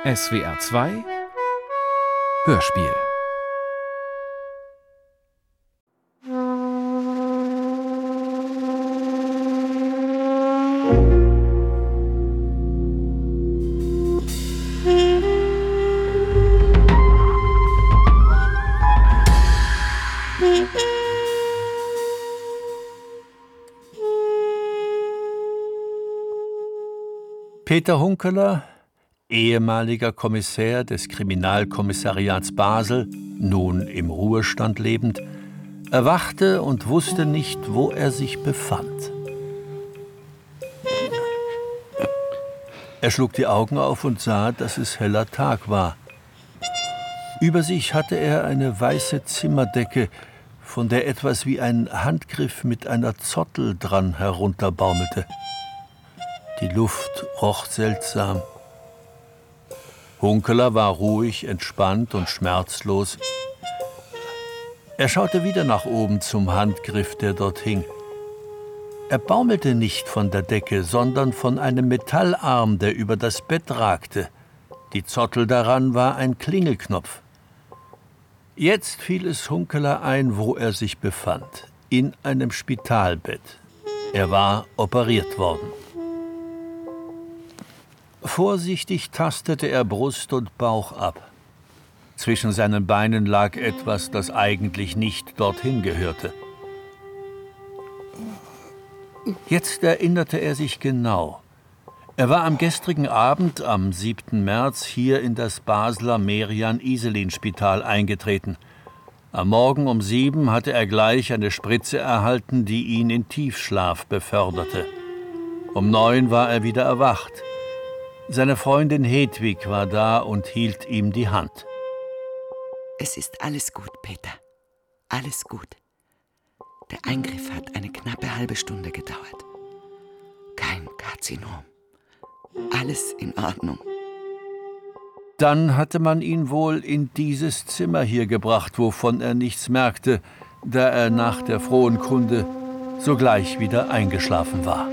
SWR 2 Hörspiel. Peter Hunkeler, ehemaliger Kommissär des Kriminalkommissariats Basel, nun im Ruhestand lebend, erwachte und wusste nicht, wo er sich befand. Er schlug die Augen auf und sah, dass es heller Tag war. Über sich hatte er eine weiße Zimmerdecke, von der etwas wie ein Handgriff mit einer Zottel dran herunterbaumelte. Die Luft roch seltsam. Hunkeler war ruhig, entspannt und schmerzlos. Er schaute wieder nach oben zum Handgriff, der dort hing. Er baumelte nicht von der Decke, sondern von einem Metallarm, der über das Bett ragte. Die Zottel daran war ein Klingelknopf. Jetzt fiel es Hunkeler ein, wo er sich befand. In einem Spitalbett. Er war operiert worden. Vorsichtig tastete er Brust und Bauch ab. Zwischen seinen Beinen lag etwas, das eigentlich nicht dorthin gehörte. Jetzt erinnerte er sich genau. Er war am gestrigen Abend, am 7. März, hier in das Basler Merian-Iselin-Spital eingetreten. Am Morgen um 7 hatte er gleich eine Spritze erhalten, die ihn in Tiefschlaf beförderte. Um 9 war er wieder erwacht. Seine Freundin Hedwig war da und hielt ihm die Hand. Es ist alles gut, Peter. Alles gut. Der Eingriff hat eine knappe halbe Stunde gedauert. Kein Karzinom. Alles in Ordnung. Dann hatte man ihn wohl in dieses Zimmer hier gebracht, wovon er nichts merkte, da er nach der frohen Kunde sogleich wieder eingeschlafen war.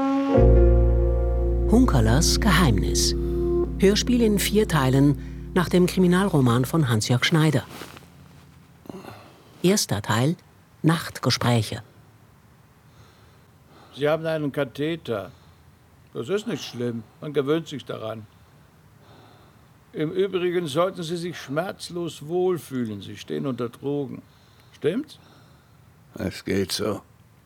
Hunkelers Geheimnis. Hörspiel in 4 Teilen nach dem Kriminalroman von Hans-Jörg Schneider. Erster Teil: Nachtgespräche. Sie haben einen Katheter. Das ist nicht schlimm. Man gewöhnt sich daran. Im Übrigen sollten Sie sich schmerzlos wohlfühlen. Sie stehen unter Drogen. Stimmt's? Es geht so.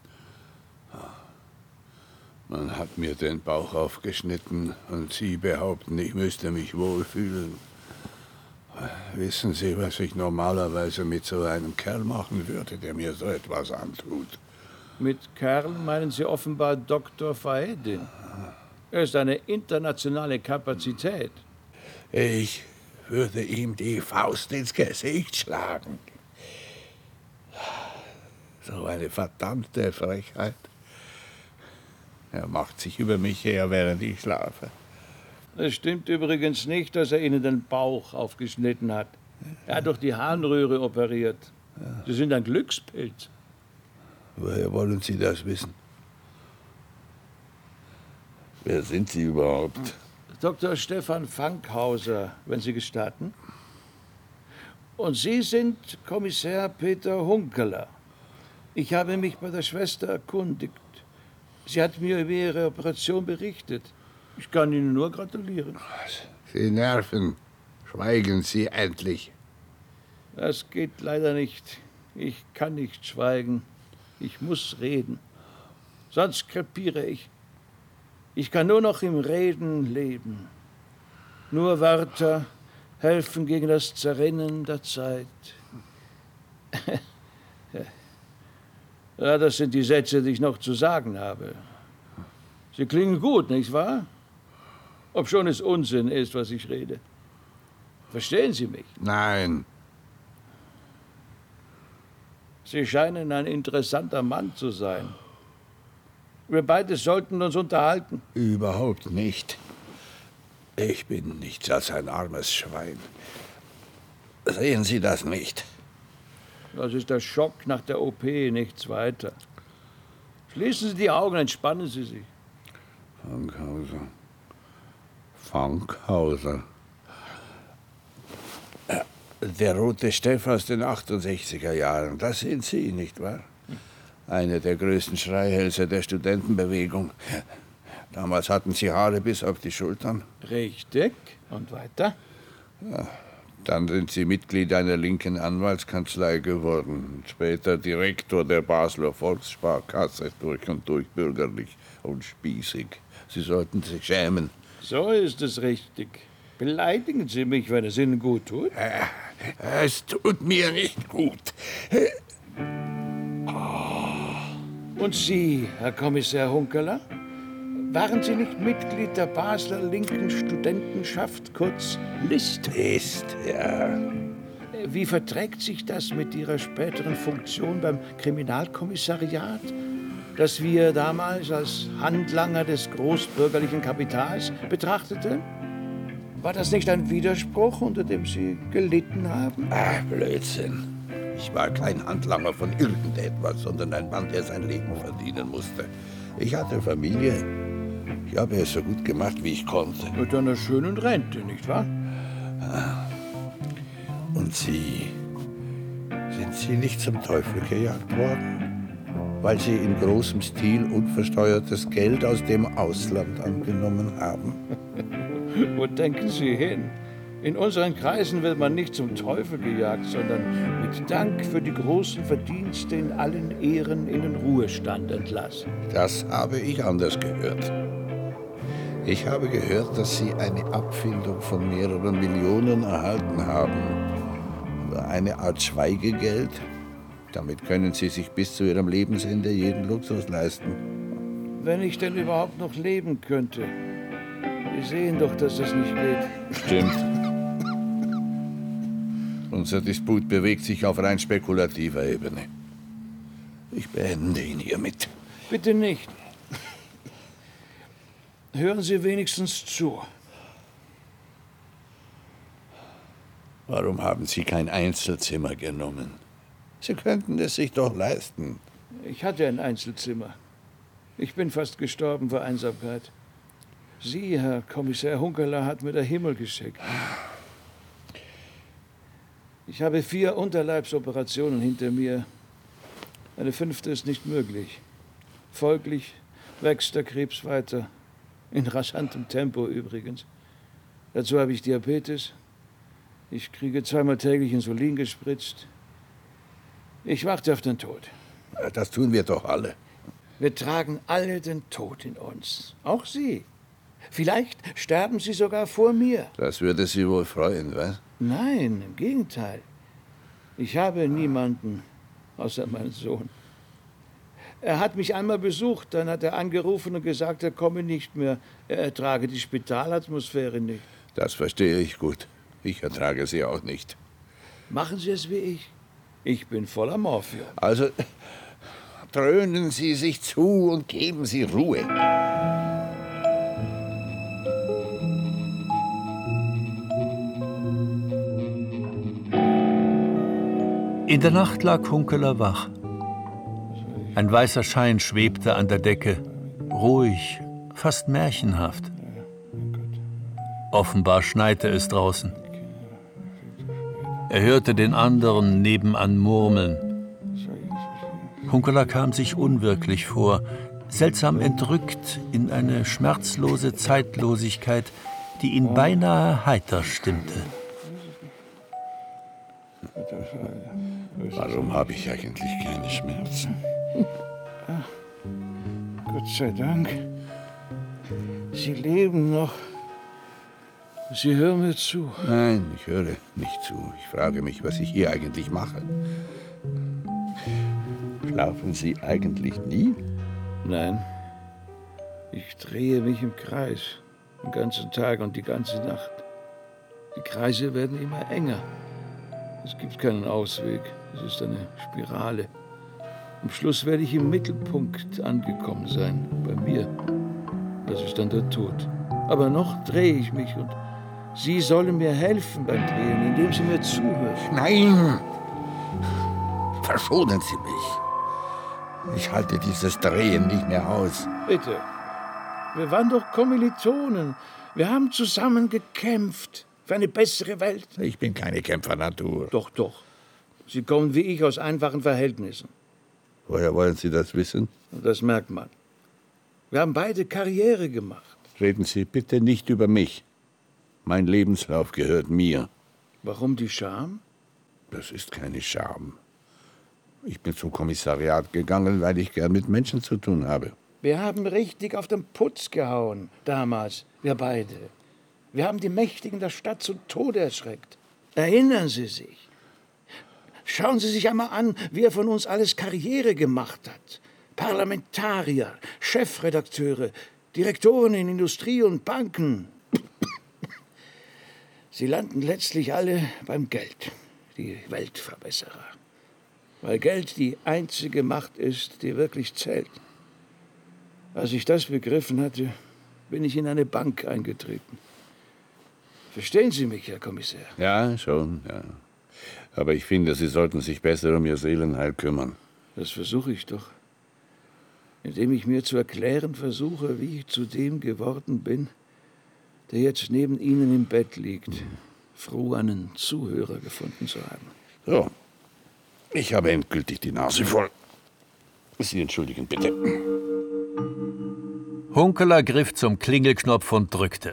Man hat mir den Bauch aufgeschnitten und Sie behaupten, ich müsste mich wohlfühlen. Wissen Sie, was ich normalerweise mit so einem Kerl machen würde, der mir so etwas antut? Mit Kerl meinen Sie offenbar Dr. Fahedin. Er ist eine internationale Kapazität. Ich würde ihm die Faust ins Gesicht schlagen. So eine verdammte Frechheit. Er macht sich über mich her, während ich schlafe. Es stimmt übrigens nicht, dass er Ihnen den Bauch aufgeschnitten hat. Er hat doch die Harnröhre operiert. Sie sind ein Glückspilz. Woher wollen Sie das wissen? Wer sind Sie überhaupt? Dr. Stefan Fankhauser, wenn Sie gestatten. Und Sie sind Kommissar Peter Hunkeler. Ich habe mich bei der Schwester erkundigt. Sie hat mir über Ihre Operation berichtet. Ich kann Ihnen nur gratulieren. Sie nerven. Schweigen Sie endlich. Das geht leider nicht. Ich kann nicht schweigen. Ich muss reden. Sonst krepiere ich. Ich kann nur noch im Reden leben. Nur Wörter helfen gegen das Zerrinnen der Zeit. Ja, das sind die Sätze, die ich noch zu sagen habe. Sie klingen gut, nicht wahr? Obschon es Unsinn ist, was ich rede. Verstehen Sie mich? Nein. Sie scheinen ein interessanter Mann zu sein. Wir beide sollten uns unterhalten. Überhaupt nicht. Ich bin nichts als ein armes Schwein. Sehen Sie das nicht? Das ist der Schock nach der OP, nichts weiter. Schließen Sie die Augen, entspannen Sie sich. Fankhauser. Fankhauser. Der rote Steff aus den 68er Jahren, das sind Sie, nicht wahr? Einer der größten Schreihälse der Studentenbewegung. Damals hatten Sie Haare bis auf die Schultern. Richtig. Und weiter? Dann sind Sie Mitglied einer linken Anwaltskanzlei geworden. Später Direktor der Basler Volkssparkasse, durch und durch bürgerlich und spießig. Sie sollten sich schämen. So ist es richtig. Beleidigen Sie mich, wenn es Ihnen gut tut. Es tut mir nicht gut. Und Sie, Herr Kommissar Hunkeler? Waren Sie nicht Mitglied der Basler linken Studentenschaft, kurz LIST? Ist, ja. Wie verträgt sich das mit Ihrer späteren Funktion beim Kriminalkommissariat, das wir damals als Handlanger des großbürgerlichen Kapitals betrachteten? War das nicht ein Widerspruch, unter dem Sie gelitten haben? Blödsinn. Ich war kein Handlanger von irgendetwas, sondern ein Mann, der sein Leben verdienen musste. Ich hatte Familie. Ich habe es so gut gemacht, wie ich konnte. Mit einer schönen Rente, nicht wahr? Und Sie? Sind Sie nicht zum Teufel gejagt worden? Weil Sie in großem Stil unversteuertes Geld aus dem Ausland angenommen haben? Wo denken Sie hin? In unseren Kreisen wird man nicht zum Teufel gejagt, sondern mit Dank für die großen Verdienste in allen Ehren in den Ruhestand entlassen. Das habe ich anders gehört. Ich habe gehört, dass Sie eine Abfindung von mehreren Millionen erhalten haben. Eine Art Schweigegeld. Damit können Sie sich bis zu Ihrem Lebensende jeden Luxus leisten. Wenn ich denn überhaupt noch leben könnte. Sie sehen doch, dass das nicht geht. Stimmt. Unser Disput bewegt sich auf rein spekulativer Ebene. Ich beende ihn hiermit. Bitte nicht. Hören Sie wenigstens zu. Warum haben Sie kein Einzelzimmer genommen? Sie könnten es sich doch leisten. Ich hatte ein Einzelzimmer. Ich bin fast gestorben vor Einsamkeit. Sie, Herr Kommissar Hunkeler, hat mir der Himmel geschickt. Ich habe 4 Unterleibsoperationen hinter mir. Eine 5. ist nicht möglich. Folglich wächst der Krebs weiter. In rasantem Tempo übrigens. Dazu habe ich Diabetes. Ich kriege 2-mal täglich Insulin gespritzt. Ich warte auf den Tod. Das tun wir doch alle. Wir tragen alle den Tod in uns. Auch Sie. Vielleicht sterben Sie sogar vor mir. Das würde Sie wohl freuen, was? Nein, im Gegenteil. Ich habe niemanden außer meinen Sohn. Er hat mich einmal besucht, dann hat er angerufen und gesagt, er komme nicht mehr. Er ertrage die Spitalatmosphäre nicht. Das verstehe ich gut. Ich ertrage sie auch nicht. Machen Sie es wie ich. Ich bin voller Morphium. Also dröhnen Sie sich zu und geben Sie Ruhe. In der Nacht lag Hunkeler wach. Ein weißer Schein schwebte an der Decke, ruhig, fast märchenhaft. Offenbar schneite es draußen. Er hörte den anderen nebenan murmeln. Hunkeler kam sich unwirklich vor, seltsam entrückt in eine schmerzlose Zeitlosigkeit, die ihn beinahe heiter stimmte. Warum habe ich eigentlich keine Schmerzen? Gott sei Dank. Sie leben noch. Sie hören mir zu. Nein, ich höre nicht zu. Ich frage mich, was ich hier eigentlich mache. Schlafen Sie eigentlich nie? Nein. Ich drehe mich im Kreis. Den ganzen Tag und die ganze Nacht. Die Kreise werden immer enger. Es gibt keinen Ausweg. Es ist eine Spirale. Am Schluss werde ich im Mittelpunkt angekommen sein. Bei mir. Das ist dann der Tod. Aber noch drehe ich mich und Sie sollen mir helfen beim Drehen, indem Sie mir zuhören. Nein! Verschonen Sie mich. Ich halte dieses Drehen nicht mehr aus. Bitte. Wir waren doch Kommilitonen. Wir haben zusammen gekämpft. für eine bessere Welt? Ich bin keine Kämpfernatur. Doch, doch. Sie kommen wie ich aus einfachen Verhältnissen. Woher wollen Sie das wissen? Das merkt man. Wir haben beide Karriere gemacht. Reden Sie bitte nicht über mich. Mein Lebenslauf gehört mir. Warum die Scham? Das ist keine Scham. Ich bin zum Kommissariat gegangen, weil ich gern mit Menschen zu tun habe. Wir haben richtig auf den Putz gehauen, damals, wir beide. Wir haben die Mächtigen der Stadt zu Tode erschreckt. Erinnern Sie sich? Schauen Sie sich einmal an, wie er von uns alles Karriere gemacht hat. Parlamentarier, Chefredakteure, Direktoren in Industrie und Banken. Sie landen letztlich alle beim Geld, die Weltverbesserer. Weil Geld die einzige Macht ist, die wirklich zählt. Als ich das begriffen hatte, bin ich in eine Bank eingetreten. Verstehen Sie mich, Herr Kommissar? Ja, schon, ja. Aber ich finde, Sie sollten sich besser um Ihr Seelenheil kümmern. Das versuche ich doch. Indem ich mir zu erklären versuche, wie ich zu dem geworden bin, der jetzt neben Ihnen im Bett liegt, froh, einen Zuhörer gefunden zu haben. So, ich habe endgültig die Nase voll. Sie entschuldigen bitte. Hunkeler griff zum Klingelknopf und drückte.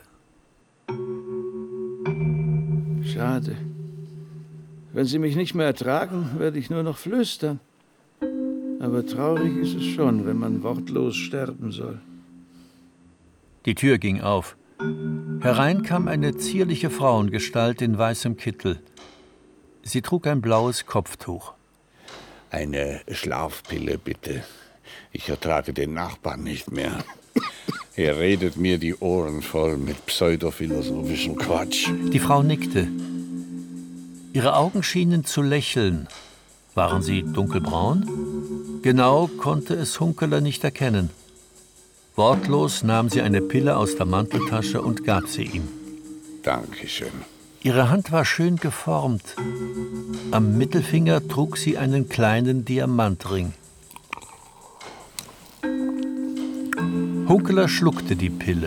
Schade. Wenn Sie mich nicht mehr ertragen, werde ich nur noch flüstern. Aber traurig ist es schon, wenn man wortlos sterben soll. Die Tür ging auf. Herein kam eine zierliche Frauengestalt in weißem Kittel. Sie trug ein blaues Kopftuch. Eine Schlafpille, bitte. Ich ertrage den Nachbarn nicht mehr. Er redet mir die Ohren voll mit pseudophilosophischem Quatsch. Die Frau nickte. Ihre Augen schienen zu lächeln. Waren sie dunkelbraun? Genau konnte es Hunkeler nicht erkennen. Wortlos nahm sie eine Pille aus der Manteltasche und gab sie ihm. Dankeschön. Ihre Hand war schön geformt. Am Mittelfinger trug sie einen kleinen Diamantring. Hunkeler schluckte die Pille.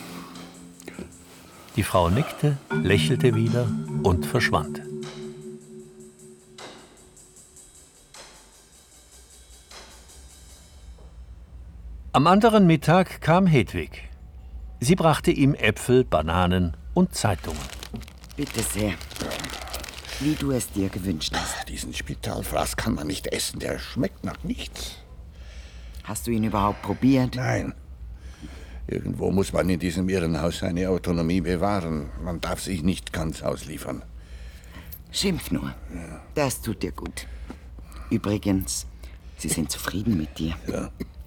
Die Frau nickte, lächelte wieder und verschwand. Am anderen Mittag kam Hedwig. Sie brachte ihm Äpfel, Bananen und Zeitungen. Bitte sehr. Wie du es dir gewünscht hast. Diesen Spitalfraß kann man nicht essen, der schmeckt nach nichts. Hast du ihn überhaupt probiert? Nein. Irgendwo muss man in diesem Irrenhaus seine Autonomie bewahren. Man darf sich nicht ganz ausliefern. Schimpf nur. Ja. Das tut dir gut. Übrigens, sie sind zufrieden mit dir. Ja.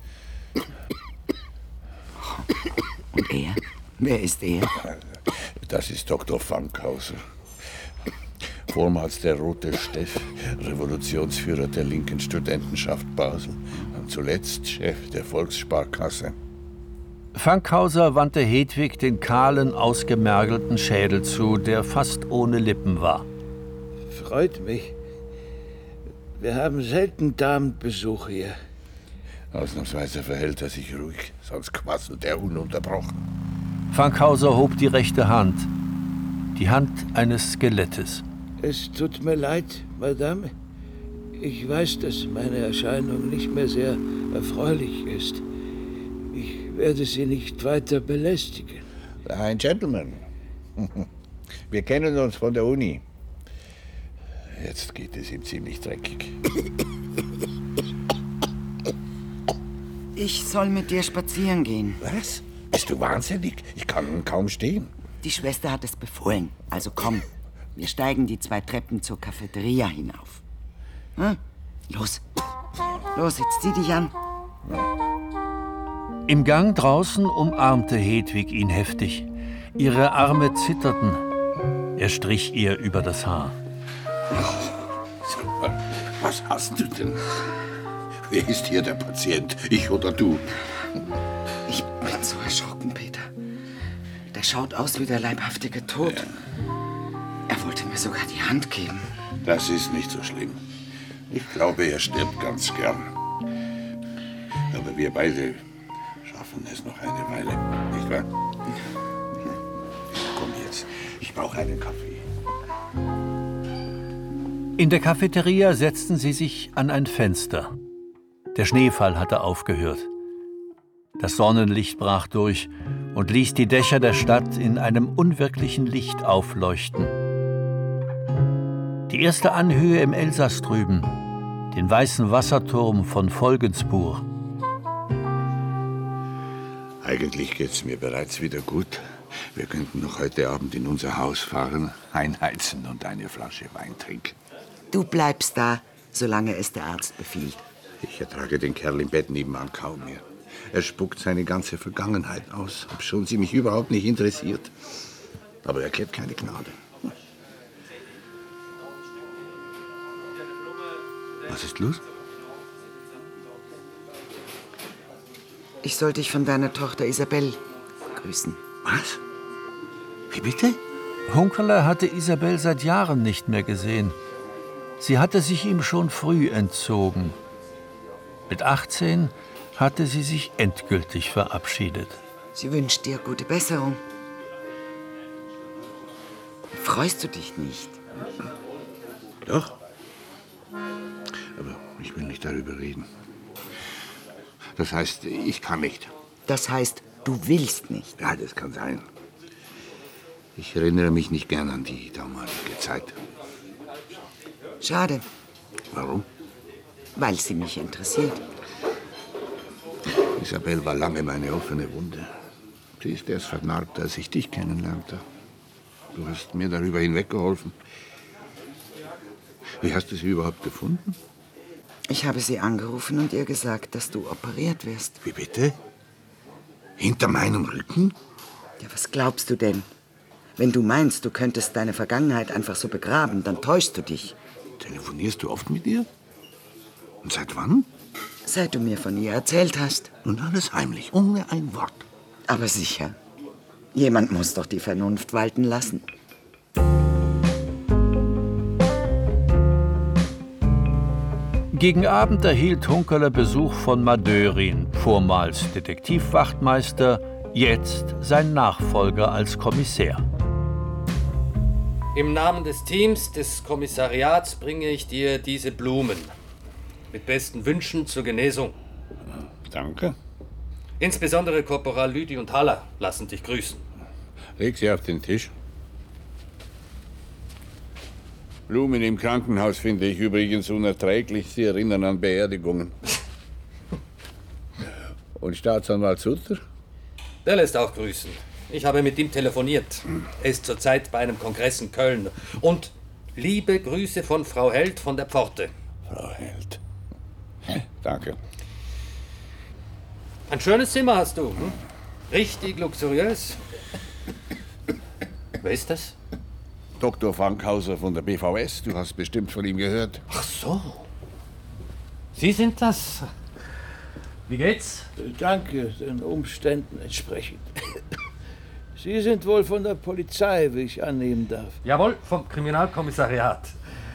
Und er? Wer ist er? Das ist Dr. Fankhauser. Vormals der Rote Steff, Revolutionsführer der linken Studentenschaft Basel und zuletzt Chef der Volkssparkasse. Fankhauser wandte Hedwig den kahlen, ausgemergelten Schädel zu, der fast ohne Lippen war. Freut mich. Wir haben selten Damenbesuch hier. Ausnahmsweise verhält er sich ruhig, sonst quasselt er ununterbrochen. Fankhauser hob die rechte Hand. Die Hand eines Skelettes. Es tut mir leid, Madame. Ich weiß, dass meine Erscheinung nicht mehr sehr erfreulich ist. Ich werde Sie nicht weiter belästigen. Ein Gentleman. Wir kennen uns von der Uni. Jetzt geht es ihm ziemlich dreckig. Ich soll mit dir spazieren gehen. Was? Bist du wahnsinnig? Ich kann kaum stehen. Die Schwester hat es befohlen. Also komm, wir steigen die 2 Treppen zur Cafeteria hinauf. Hm? Los. Los, jetzt zieh dich an. Im Gang draußen umarmte Hedwig ihn heftig. Ihre Arme zitterten. Er strich ihr über das Haar. Was hast du denn? Wer ist hier der Patient? Ich oder du? Ich bin so erschrocken, Peter. Der schaut aus wie der leibhaftige Tod. Ja. Er wollte mir sogar die Hand geben. Das ist nicht so schlimm. Ich glaube, er stirbt ganz gern. Aber wir beide schaffen es noch eine Weile, nicht wahr? Komm jetzt. Ich Ich brauche einen Kaffee. In der Cafeteria setzten sie sich an ein Fenster. Der Schneefall hatte aufgehört. Das Sonnenlicht brach durch und ließ die Dächer der Stadt in einem unwirklichen Licht aufleuchten. Die erste Anhöhe im Elsass drüben, den weißen Wasserturm von Volgensburg. Eigentlich geht's mir bereits wieder gut. Wir könnten noch heute Abend in unser Haus fahren, einheizen und eine Flasche Wein trinken. Du bleibst da, solange es der Arzt befiehlt. Ich ertrage den Kerl im Bett nebenan kaum mehr. Er spuckt seine ganze Vergangenheit aus, obschon sie mich überhaupt nicht interessiert. Aber er kennt keine Gnade. Was ist los? Ich soll dich von deiner Tochter Isabel grüßen. Was? Wie bitte? Hunkeler hatte Isabel seit Jahren nicht mehr gesehen. Sie hatte sich ihm schon früh entzogen. Mit 18 hatte sie sich endgültig verabschiedet. Sie wünscht dir gute Besserung. Freust du dich nicht? Doch. Aber ich will nicht darüber reden. Das heißt, ich kann nicht. Das heißt, du willst nicht. Ja, das kann sein. Ich erinnere mich nicht gern an die damalige Zeit. Schade, Warum? weil sie mich interessiert. Isabel war lange meine offene Wunde. Sie ist erst vernarbt, als ich dich kennenlernte. Du hast mir darüber hinweggeholfen. Wie hast du sie überhaupt gefunden? Ich habe sie angerufen und ihr gesagt, dass du operiert wirst. Wie bitte? Hinter meinem Rücken? Ja, was glaubst du denn? Wenn du meinst, du könntest deine Vergangenheit einfach so begraben, dann täuschst du dich. Telefonierst du oft mit ihr? Und seit wann? Seit du mir von ihr erzählt hast. Und alles heimlich, ohne ein Wort. Aber sicher. Jemand muss doch die Vernunft walten lassen. Gegen Abend erhielt Hunkeler Besuch von Madörin, vormals Detektivwachtmeister, jetzt sein Nachfolger als Kommissär. Im Namen des Teams des Kommissariats bringe ich dir diese Blumen. Mit besten Wünschen zur Genesung. Danke. Insbesondere Korporal Lüdi und Haller lassen dich grüßen. Leg sie auf den Tisch. Blumen im Krankenhaus finde ich übrigens unerträglich. Sie erinnern an Beerdigungen. Und Staatsanwalt Sutter? Der lässt auch grüßen. Ich habe mit ihm telefoniert. Er ist zurzeit bei einem Kongress in Köln. Und liebe Grüße von Frau Held von der Pforte. Frau Held. Danke. Ein schönes Zimmer hast du. Hm? Richtig luxuriös. Wer ist das? Dr. Fankhauser von der BVS. Du hast bestimmt von ihm gehört. Ach so. Sie sind das. Wie geht's? Danke, den Umständen entsprechend. Sie sind wohl von der Polizei, wie ich annehmen darf. Jawohl, vom Kriminalkommissariat.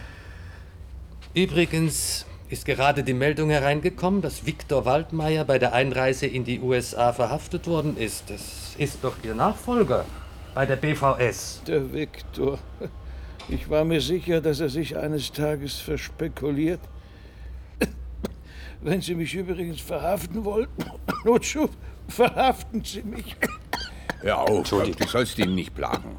Übrigens ist gerade die Meldung hereingekommen, dass Viktor Waldmeier bei der Einreise in die USA verhaftet worden ist. Das ist doch Ihr Nachfolger bei der BVS. Der Viktor. Ich war mir sicher, dass er sich eines Tages verspekuliert. Wenn Sie mich übrigens verhaften wollten, Notschub, verhaften Sie mich. Hör auf, du sollst ihn nicht plagen.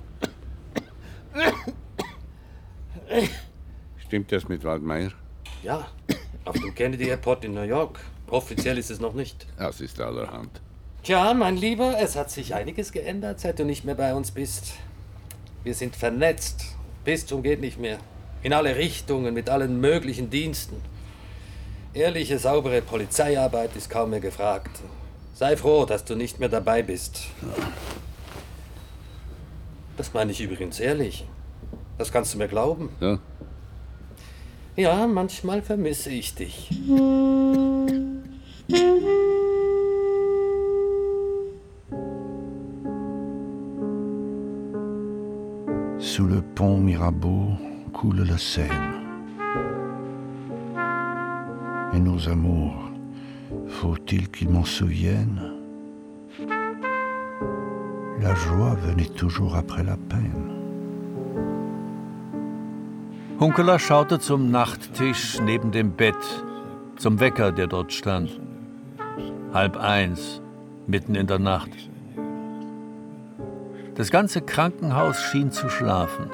Stimmt das mit Waldmeier? Ja, auf dem Kennedy Airport in New York. Offiziell ist es noch nicht. Das ist allerhand. Tja, mein Lieber, es hat sich einiges geändert, seit du nicht mehr bei uns bist. Wir sind vernetzt, bis zum geht nicht mehr. In alle Richtungen, mit allen möglichen Diensten. Ehrliche, saubere Polizeiarbeit ist kaum mehr gefragt. Sei froh, dass du nicht mehr dabei bist. Das meine ich übrigens ehrlich. Das kannst du mir glauben. Ja? Ja, manchmal vermisse ich dich. Sous le pont Mirabeau coule la Seine. Et nos amours, faut-il qu'ils m'en souviennent? La joie venait toujours après la peine. Hunkeler schaute zum Nachttisch neben dem Bett, zum Wecker, der dort stand. 12:30, mitten in der Nacht. Das ganze Krankenhaus schien zu schlafen.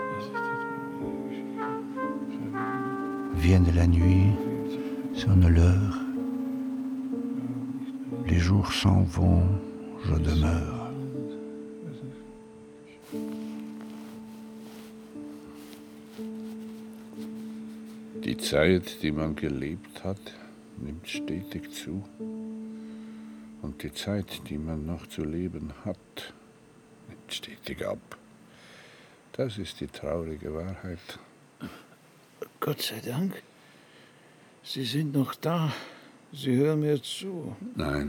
Vient de la nuit, sonne l'heure. Les jours s'en vont, je demeure. Die Zeit, die man gelebt hat, nimmt stetig zu. Und die Zeit, die man noch zu leben hat, nimmt stetig ab. Das ist die traurige Wahrheit. Gott sei Dank. Sie sind noch da. Sie hören mir zu. Nein.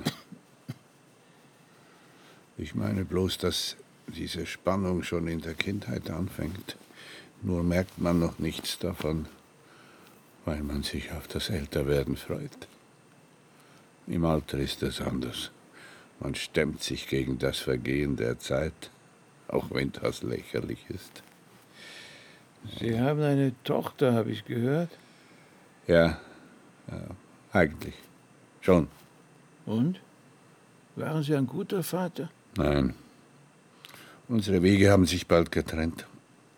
Ich meine bloß, dass diese Spannung schon in der Kindheit anfängt. Nur merkt man noch nichts davon, weil man sich auf das Älterwerden freut. Im Alter ist es anders. Man stemmt sich gegen das Vergehen der Zeit, auch wenn das lächerlich ist. Sie haben eine Tochter, habe ich gehört. Ja, eigentlich. Schon. Und? Waren Sie ein guter Vater? Nein. Unsere Wege haben sich bald getrennt.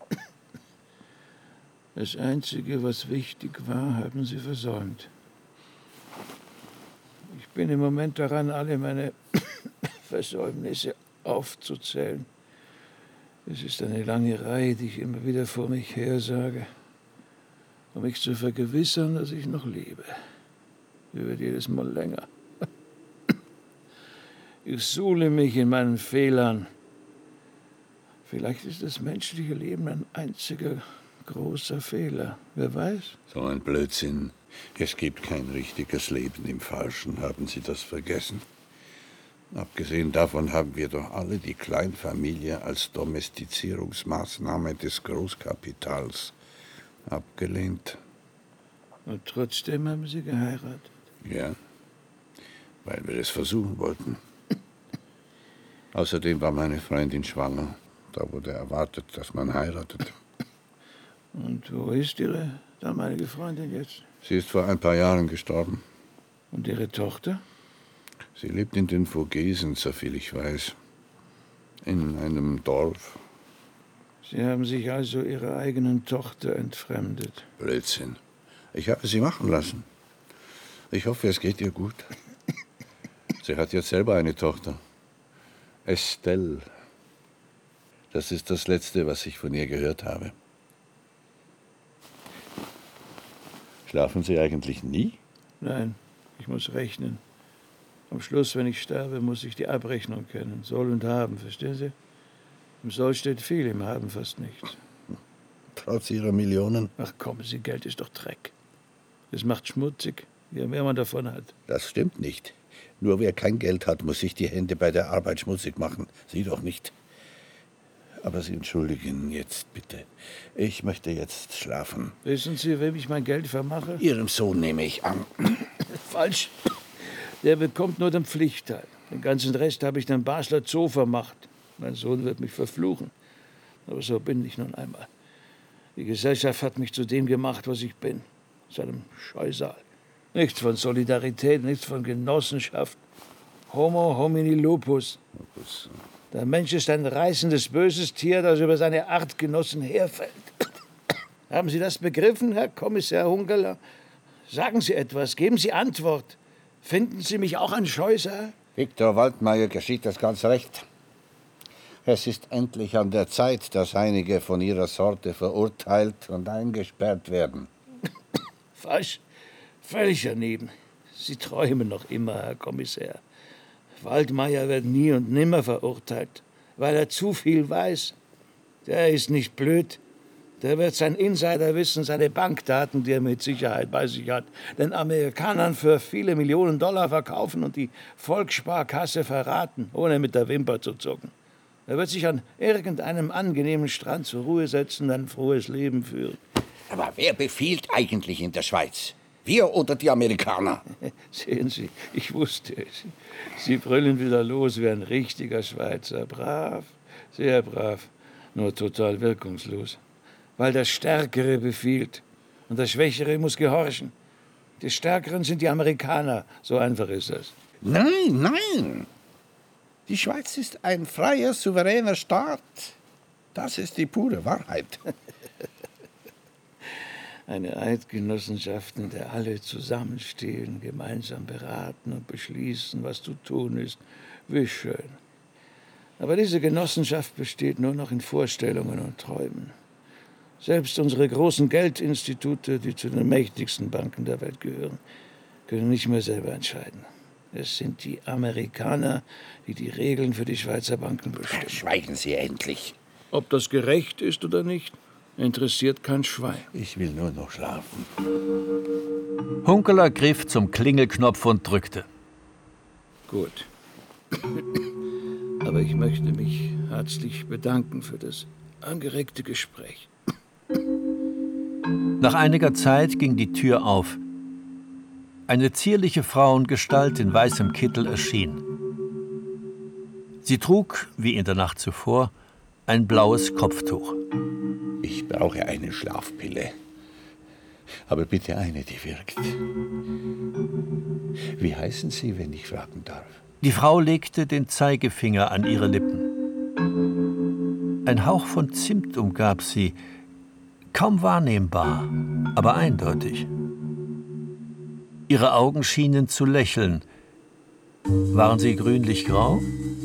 Das Einzige, was wichtig war, haben Sie versäumt. Ich bin im Moment daran, alle meine Versäumnisse aufzuzählen. Es ist eine lange Reihe, die ich immer wieder vor mich hersage, um mich zu vergewissern, dass ich noch lebe. Die wird jedes Mal länger. Ich suhle mich in meinen Fehlern. Vielleicht ist das menschliche Leben ein einziger großer Fehler. Wer weiß? So ein Blödsinn. Es gibt kein richtiges Leben im Falschen. Haben Sie das vergessen? Abgesehen davon haben wir doch alle die Kleinfamilie als Domestizierungsmaßnahme des Großkapitals abgelehnt. Und trotzdem haben Sie geheiratet? Ja, weil wir es versuchen wollten. Außerdem war meine Freundin schwanger. Da wurde erwartet, dass man heiratet. Und wo ist Ihre damalige Freundin jetzt? Sie ist vor ein paar Jahren gestorben. Und Ihre Tochter? Sie lebt in den Vogesen, soviel ich weiß. In einem Dorf. Sie haben sich also Ihrer eigenen Tochter entfremdet. Blödsinn. Ich habe sie machen lassen. Ich hoffe, es geht ihr gut. Sie hat jetzt selber eine Tochter. Estelle. Das ist das Letzte, was ich von ihr gehört habe. Schlafen Sie eigentlich nie? Nein, ich muss rechnen. Am Schluss, wenn ich sterbe, muss ich die Abrechnung kennen. Soll und haben, verstehen Sie? Im Soll steht viel, im Haben fast nichts. Trotz Ihrer Millionen? Ach kommen Sie, Geld ist doch Dreck. Es macht schmutzig, je mehr man davon hat. Das stimmt nicht. Nur wer kein Geld hat, muss sich die Hände bei der Arbeit schmutzig machen. Sie doch nicht. Aber Sie entschuldigen jetzt bitte. Ich möchte jetzt schlafen. Wissen Sie, wem ich mein Geld vermache? Ihrem Sohn nehme ich an. Falsch. Der bekommt nur den Pflichtteil. Den ganzen Rest habe ich dem Basler Zoo vermacht. Mein Sohn wird mich verfluchen. Aber so bin ich nun einmal. Die Gesellschaft hat mich zu dem gemacht, was ich bin. Zu einem Scheusal. Nichts von Solidarität, nichts von Genossenschaft. Homo homini lupus. Der Mensch ist ein reißendes, böses Tier, das über seine Artgenossen herfällt. Haben Sie das begriffen, Herr Kommissar Hunkeler? Sagen Sie etwas, geben Sie Antwort. Finden Sie mich auch ein Scheusal? Viktor Waldmeier geschieht das ganz recht. Es ist endlich an der Zeit, dass einige von Ihrer Sorte verurteilt und eingesperrt werden. Falsch. Völlig daneben. Sie träumen noch immer, Herr Kommissar. Waldmeier wird nie und nimmer verurteilt, weil er zu viel weiß. Der ist nicht blöd. Der wird sein Insiderwissen, seine Bankdaten, die er mit Sicherheit bei sich hat, den Amerikanern für viele Millionen Dollar verkaufen und die Volkssparkasse verraten, ohne mit der Wimper zu zucken. Er wird sich an irgendeinem angenehmen Strand zur Ruhe setzen und ein frohes Leben führen. Aber wer befiehlt eigentlich in der Schweiz? Wir oder die Amerikaner? Sehen Sie, ich wusste es. Sie brüllen wieder los wie ein richtiger Schweizer. Brav, sehr brav, nur total wirkungslos. Weil der Stärkere befiehlt. Und der Schwächere muss gehorchen. Die Stärkeren sind die Amerikaner. So einfach ist das. Nein, nein. Die Schweiz ist ein freier, souveräner Staat. Das ist die pure Wahrheit. Eine Eidgenossenschaft, in der alle zusammenstehen, gemeinsam beraten und beschließen, was zu tun ist. Wie schön. Aber diese Genossenschaft besteht nur noch in Vorstellungen und Träumen. Selbst unsere großen Geldinstitute, die zu den mächtigsten Banken der Welt gehören, können nicht mehr selber entscheiden. Es sind die Amerikaner, die die Regeln für die Schweizer Banken bestimmen. Schweigen Sie endlich. Ob das gerecht ist oder nicht, interessiert kein Schwein. Ich will nur noch schlafen. Hunkeler griff zum Klingelknopf und drückte. Gut. Aber ich möchte mich herzlich bedanken für das angeregte Gespräch. Nach einiger Zeit ging die Tür auf. Eine zierliche Frauengestalt in weißem Kittel erschien. Sie trug, wie in der Nacht zuvor, ein blaues Kopftuch. Ich brauche eine Schlafpille. Aber bitte eine, die wirkt. Wie heißen Sie, wenn ich fragen darf? Die Frau legte den Zeigefinger an ihre Lippen. Ein Hauch von Zimt umgab sie, kaum wahrnehmbar, aber eindeutig. Ihre Augen schienen zu lächeln. Waren sie grünlich-grau?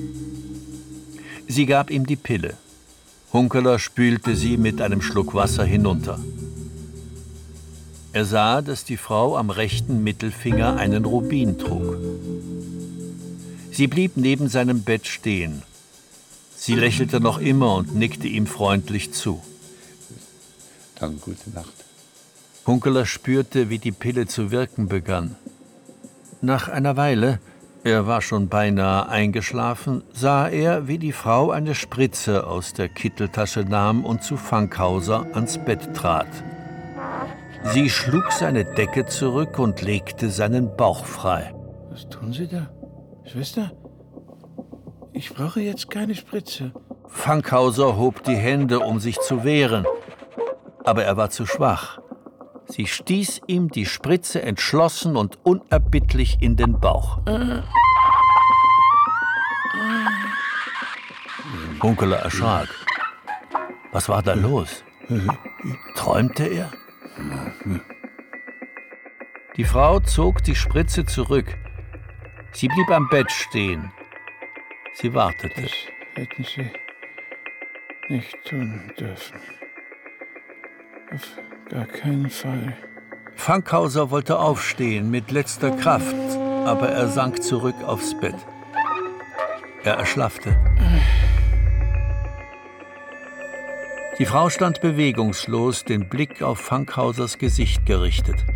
Sie gab ihm die Pille. Hunkeler spülte sie mit einem Schluck Wasser hinunter. Er sah, dass die Frau am rechten Mittelfinger einen Rubin trug. Sie blieb neben seinem Bett stehen. Sie lächelte noch immer und nickte ihm freundlich zu. Dann gute Nacht. Hunkeler spürte, wie die Pille zu wirken begann. Nach einer Weile, er war schon beinahe eingeschlafen, sah er, wie die Frau eine Spritze aus der Kitteltasche nahm und zu Fankhauser ans Bett trat. Sie schlug seine Decke zurück und legte seinen Bauch frei. Was tun Sie da, Schwester? Ich brauche jetzt keine Spritze. Fankhauser hob die Hände, um sich zu wehren. Aber er war zu schwach. Sie stieß ihm die Spritze entschlossen und unerbittlich in den Bauch. Hunkeler erschrak. Was war da los? Träumte er? Die Frau zog die Spritze zurück. Sie blieb am Bett stehen. Sie wartete. Das hätten Sie nicht tun dürfen. Auf gar keinen Fall. Fankhauser wollte aufstehen mit letzter Kraft, aber er sank zurück aufs Bett. Er erschlaffte. Die Frau stand bewegungslos, den Blick auf Fankhausers Gesicht gerichtet.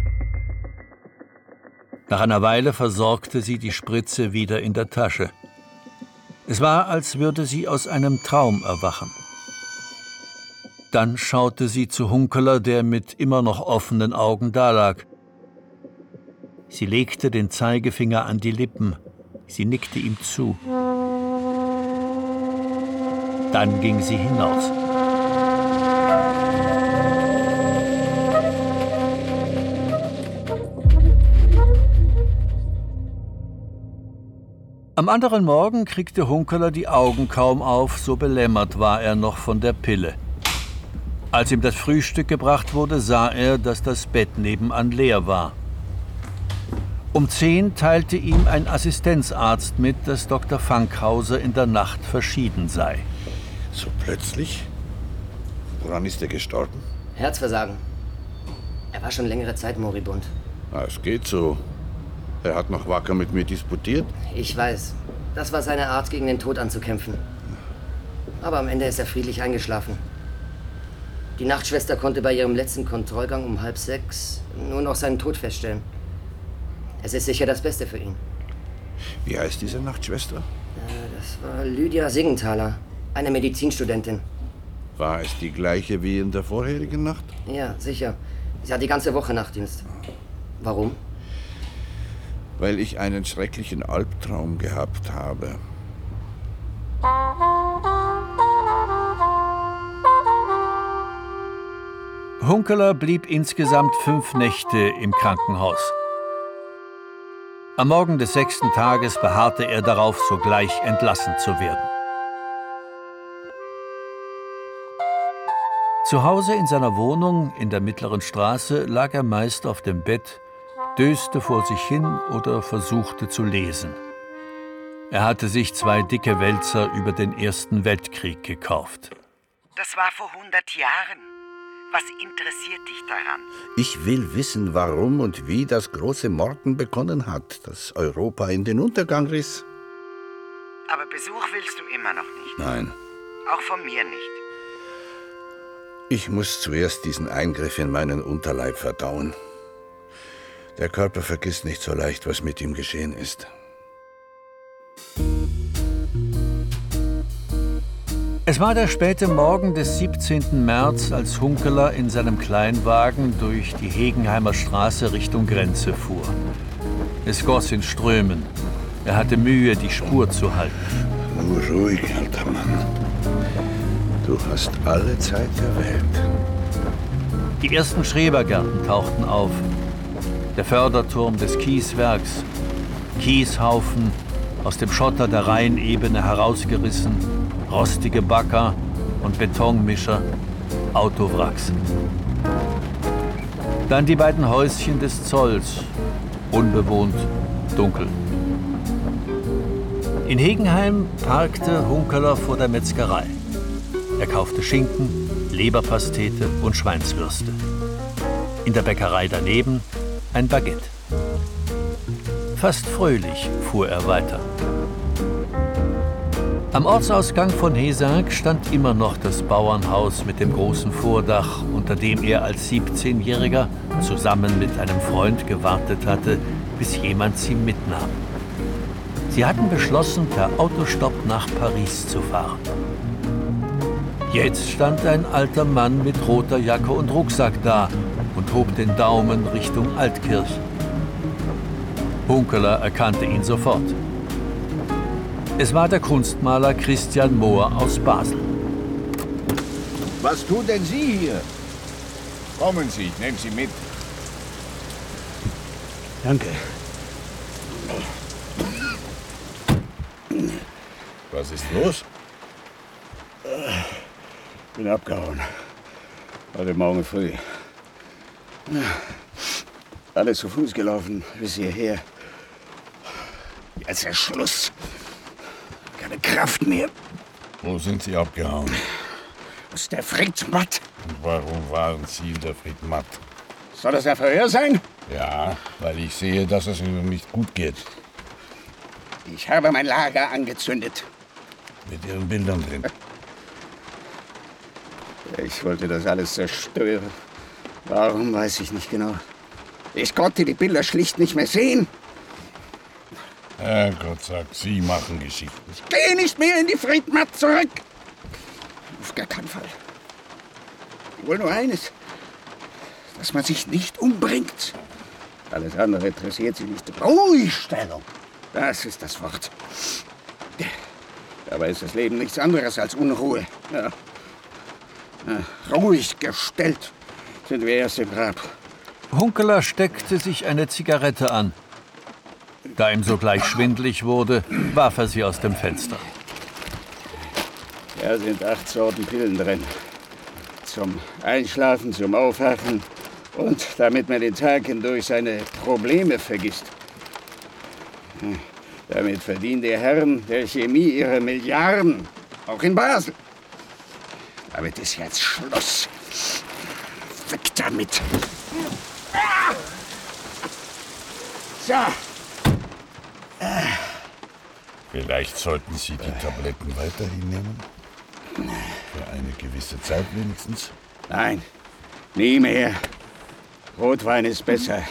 Nach einer Weile versorgte sie die Spritze wieder in der Tasche. Es war, als würde sie aus einem Traum erwachen. Dann schaute sie zu Hunkeler, der mit immer noch offenen Augen dalag. Sie legte den Zeigefinger an die Lippen. Sie nickte ihm zu. Dann ging sie hinaus. Am anderen Morgen kriegte Hunkeler die Augen kaum auf, so belämmert war er noch von der Pille. Als ihm das Frühstück gebracht wurde, sah er, dass das Bett nebenan leer war. Um 10 teilte ihm ein Assistenzarzt mit, dass Dr. Fankhauser in der Nacht verschieden sei. So plötzlich? Woran ist er gestorben? Herzversagen. Er war schon längere Zeit moribund. Es geht so. Er hat noch wacker mit mir disputiert. Ich weiß. Das war seine Art, gegen den Tod anzukämpfen. Aber am Ende ist er friedlich eingeschlafen. Die Nachtschwester konnte bei ihrem letzten Kontrollgang um 5:30 nur noch seinen Tod feststellen. Es ist sicher das Beste für ihn. Wie heißt diese Nachtschwester? Das war Lydia Siegenthaler, eine Medizinstudentin. War es die gleiche wie in der vorherigen Nacht? Ja, sicher. Sie hat die ganze Woche Nachtdienst. Warum? Weil ich einen schrecklichen Albtraum gehabt habe. Hunkeler blieb insgesamt 5 Nächte im Krankenhaus. Am Morgen des 6. Tages beharrte er darauf, sogleich entlassen zu werden. Zu Hause in seiner Wohnung in der Mittleren Straße lag er meist auf dem Bett, döste vor sich hin oder versuchte zu lesen. Er hatte sich 2 dicke Wälzer über den Ersten Weltkrieg gekauft. Das war vor 100 Jahren. Was interessiert dich daran? Ich will wissen, warum und wie das große Morden begonnen hat, das Europa in den Untergang riss. Aber Besuch willst du immer noch nicht. Nein. Auch von mir nicht. Ich muss zuerst diesen Eingriff in meinen Unterleib verdauen. Der Körper vergisst nicht so leicht, was mit ihm geschehen ist. Es war der späte Morgen des 17. März, als Hunkeler in seinem Kleinwagen durch die Hegenheimer Straße Richtung Grenze fuhr. Es goss in Strömen. Er hatte Mühe, die Spur zu halten. Nur ruhig, alter Mann. Du hast alle Zeit der Welt. Die ersten Schrebergärten tauchten auf. Der Förderturm des Kieswerks. Kieshaufen, aus dem Schotter der Rheinebene herausgerissen. Rostige Bagger und Betonmischer, Autowracks. Dann die beiden Häuschen des Zolls, unbewohnt, dunkel. In Hegenheim parkte Hunkeler vor der Metzgerei. Er kaufte Schinken, Leberpastete und Schweinswürste. In der Bäckerei daneben ein Baguette. Fast fröhlich fuhr er weiter. Am Ortsausgang von Hesinck stand immer noch das Bauernhaus mit dem großen Vordach, unter dem er als 17-Jähriger zusammen mit einem Freund gewartet hatte, bis jemand sie mitnahm. Sie hatten beschlossen, per Autostopp nach Paris zu fahren. Jetzt stand ein alter Mann mit roter Jacke und Rucksack da und hob den Daumen Richtung Altkirch. Hunkeler erkannte ihn sofort. Es war der Kunstmaler Christian Mohr aus Basel. Was tun denn Sie hier? Kommen Sie, ich nehme Sie mit. Danke. Was ist los? Bin abgehauen. Heute Morgen früh. Alles zu Fuß gelaufen bis hierher. Jetzt ist Schluss. Keine Kraft mehr. Wo sind Sie abgehauen? Aus der Friedmatt. Und warum waren Sie in der Friedmatt? Soll das ein Verhör sein? Ja, weil ich sehe, dass es Ihnen nicht gut geht. Ich habe mein Lager angezündet. Mit Ihren Bildern drin. Ich wollte das alles zerstören. Warum, weiß ich nicht genau. Ich konnte die Bilder schlicht nicht mehr sehen. Herrgott sagt, Sie machen Geschichten. Ich gehe nicht mehr in die Friedmatt zurück. Auf gar keinen Fall. Ich will nur eines. Dass man sich nicht umbringt. Alles andere interessiert Sie nicht. Ruhigstellung. Das ist das Wort. Dabei ist das Leben nichts anderes als Unruhe. Ja. Ruhig gestellt sind wir erst im Grab. Hunkeler steckte sich eine Zigarette an. Da ihm sogleich schwindlig wurde, warf er sie aus dem Fenster. Da sind 8 Sorten Pillen drin. Zum Einschlafen, zum Aufwachen und damit man den Tag hindurch seine Probleme vergisst. Damit verdienen die Herren der Chemie ihre Milliarden, auch in Basel. Damit ist jetzt Schluss. Weg damit. So. Vielleicht sollten Sie die Tabletten weiterhin nehmen? Für eine gewisse Zeit wenigstens? Nein, nie mehr. Rotwein ist besser.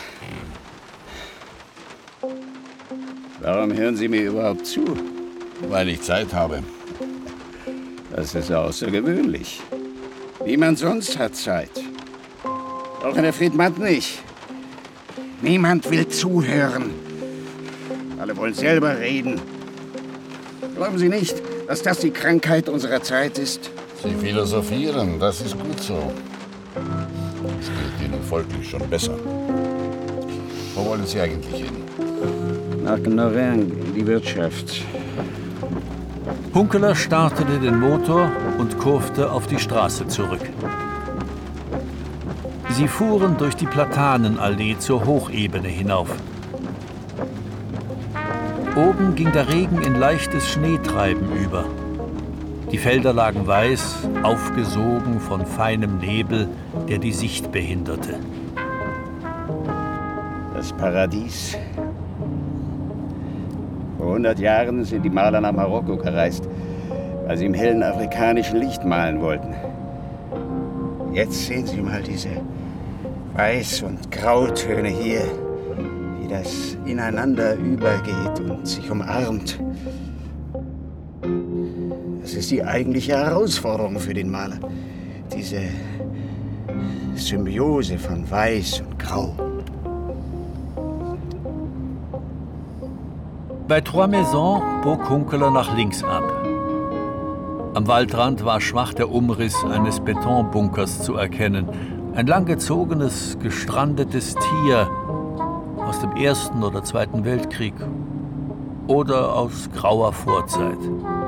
Warum hören Sie mir überhaupt zu? Weil ich Zeit habe. Das ist außergewöhnlich. Niemand sonst hat Zeit. Auch in der Friedmatt nicht. Niemand will zuhören. Alle wollen selber reden. Glauben Sie nicht, dass das die Krankheit unserer Zeit ist? Sie philosophieren, das ist gut so. Es geht Ihnen folglich schon besser. Wo wollen Sie eigentlich hin? Nach Norain, in die Wirtschaft. Hunkeler startete den Motor und kurvte auf die Straße zurück. Sie fuhren durch die Platanenallee zur Hochebene hinauf. Oben ging der Regen in leichtes Schneetreiben über. Die Felder lagen weiß, aufgesogen von feinem Nebel, der die Sicht behinderte. Das Paradies. Vor 100 Jahren sind die Maler nach Marokko gereist, weil sie im hellen afrikanischen Licht malen wollten. Jetzt sehen Sie mal diese Weiß- und Grautöne hier, wie das ineinander übergeht und sich umarmt. Das ist die eigentliche Herausforderung für den Maler. Diese Symbiose von Weiß und Grau. Bei Trois Maisons bog Hunkeler nach links ab. Am Waldrand war schwach der Umriss eines Betonbunkers zu erkennen. Ein langgezogenes, gestrandetes Tier aus dem Ersten oder Zweiten Weltkrieg oder aus grauer Vorzeit.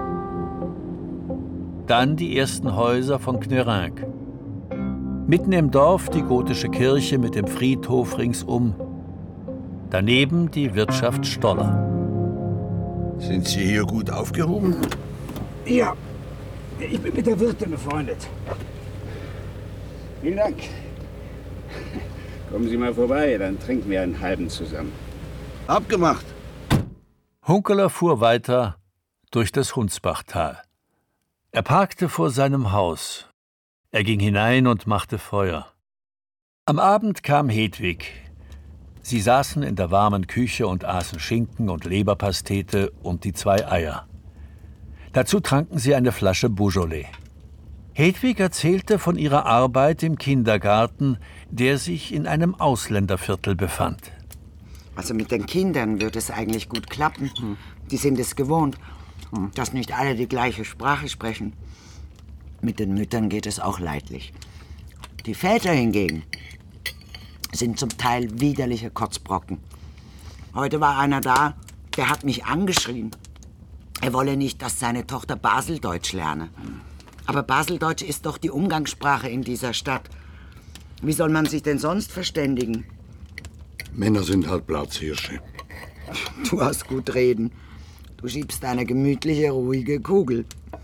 Dann die ersten Häuser von Knerinck. Mitten im Dorf die gotische Kirche mit dem Friedhof ringsum. Daneben die Wirtschaft Stoller. Sind Sie hier gut aufgehoben? Ja, ich bin mit der Wirtin befreundet. Vielen Dank. Kommen Sie mal vorbei, dann trinken wir einen halben zusammen. Abgemacht. Hunkeler fuhr weiter durch das Hunsbachtal. Er parkte vor seinem Haus. Er ging hinein und machte Feuer. Am Abend kam Hedwig. Sie saßen in der warmen Küche und aßen Schinken und Leberpastete und die 2 Eier. Dazu tranken sie eine Flasche Beaujolais. Hedwig erzählte von ihrer Arbeit im Kindergarten, der sich in einem Ausländerviertel befand. Also mit den Kindern wird es eigentlich gut klappen. Die sind es gewohnt, dass nicht alle die gleiche Sprache sprechen. Mit den Müttern geht es auch leidlich. Die Väter hingegen sind zum Teil widerliche Kotzbrocken. Heute war einer da, der hat mich angeschrien. Er wolle nicht, dass seine Tochter Baseldeutsch lerne. Aber Baseldeutsch ist doch die Umgangssprache in dieser Stadt. Wie soll man sich denn sonst verständigen? Männer sind halt Platzhirsche. Du hast gut reden. Du schiebst eine gemütliche, ruhige Kugel.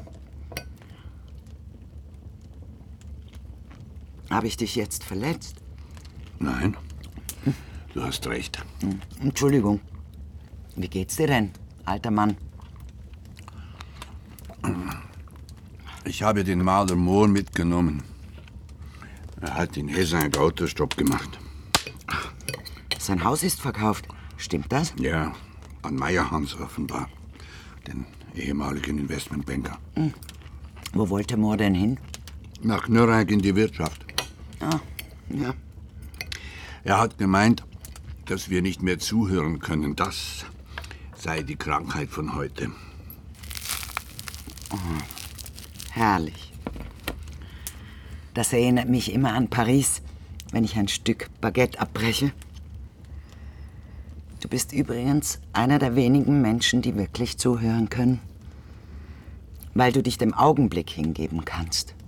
Habe ich dich jetzt verletzt? Nein, du hast recht. Entschuldigung. Wie geht's dir denn, alter Mann? Ich habe den Maler Mohr mitgenommen. Er hat in Hessen einen Autostopp gemacht. Sein Haus ist verkauft. Stimmt das? Ja, an Meyerhans offenbar. Den ehemaligen Investmentbanker. Wo wollte Mohr denn hin? Nach Knerinck in die Wirtschaft. Ah, ja. Er hat gemeint, dass wir nicht mehr zuhören können. Das sei die Krankheit von heute. Oh, herrlich. Das erinnert mich immer an Paris, wenn ich ein Stück Baguette abbreche. Du bist übrigens einer der wenigen Menschen, die wirklich zuhören können, weil du dich dem Augenblick hingeben kannst.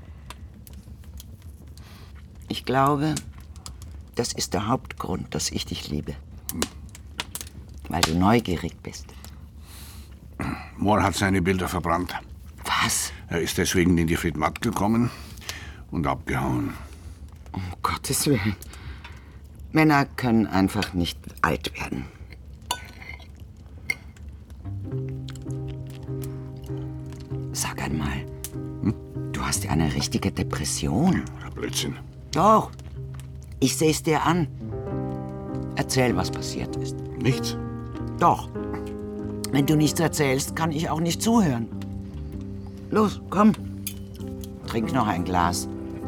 Ich glaube, das ist der Hauptgrund, dass ich dich liebe. Weil du neugierig bist. Mohr hat seine Bilder verbrannt. Was? Er ist deswegen in die Friedmat gekommen und abgehauen. Um Gottes Willen. Männer können einfach nicht alt werden. Sag einmal, du hast ja eine richtige Depression. Blödsinn. Doch, ich seh's dir an. Erzähl, was passiert ist. Nichts? Doch. Wenn du nichts erzählst, kann ich auch nicht zuhören. Los, komm. Trink noch ein Glas.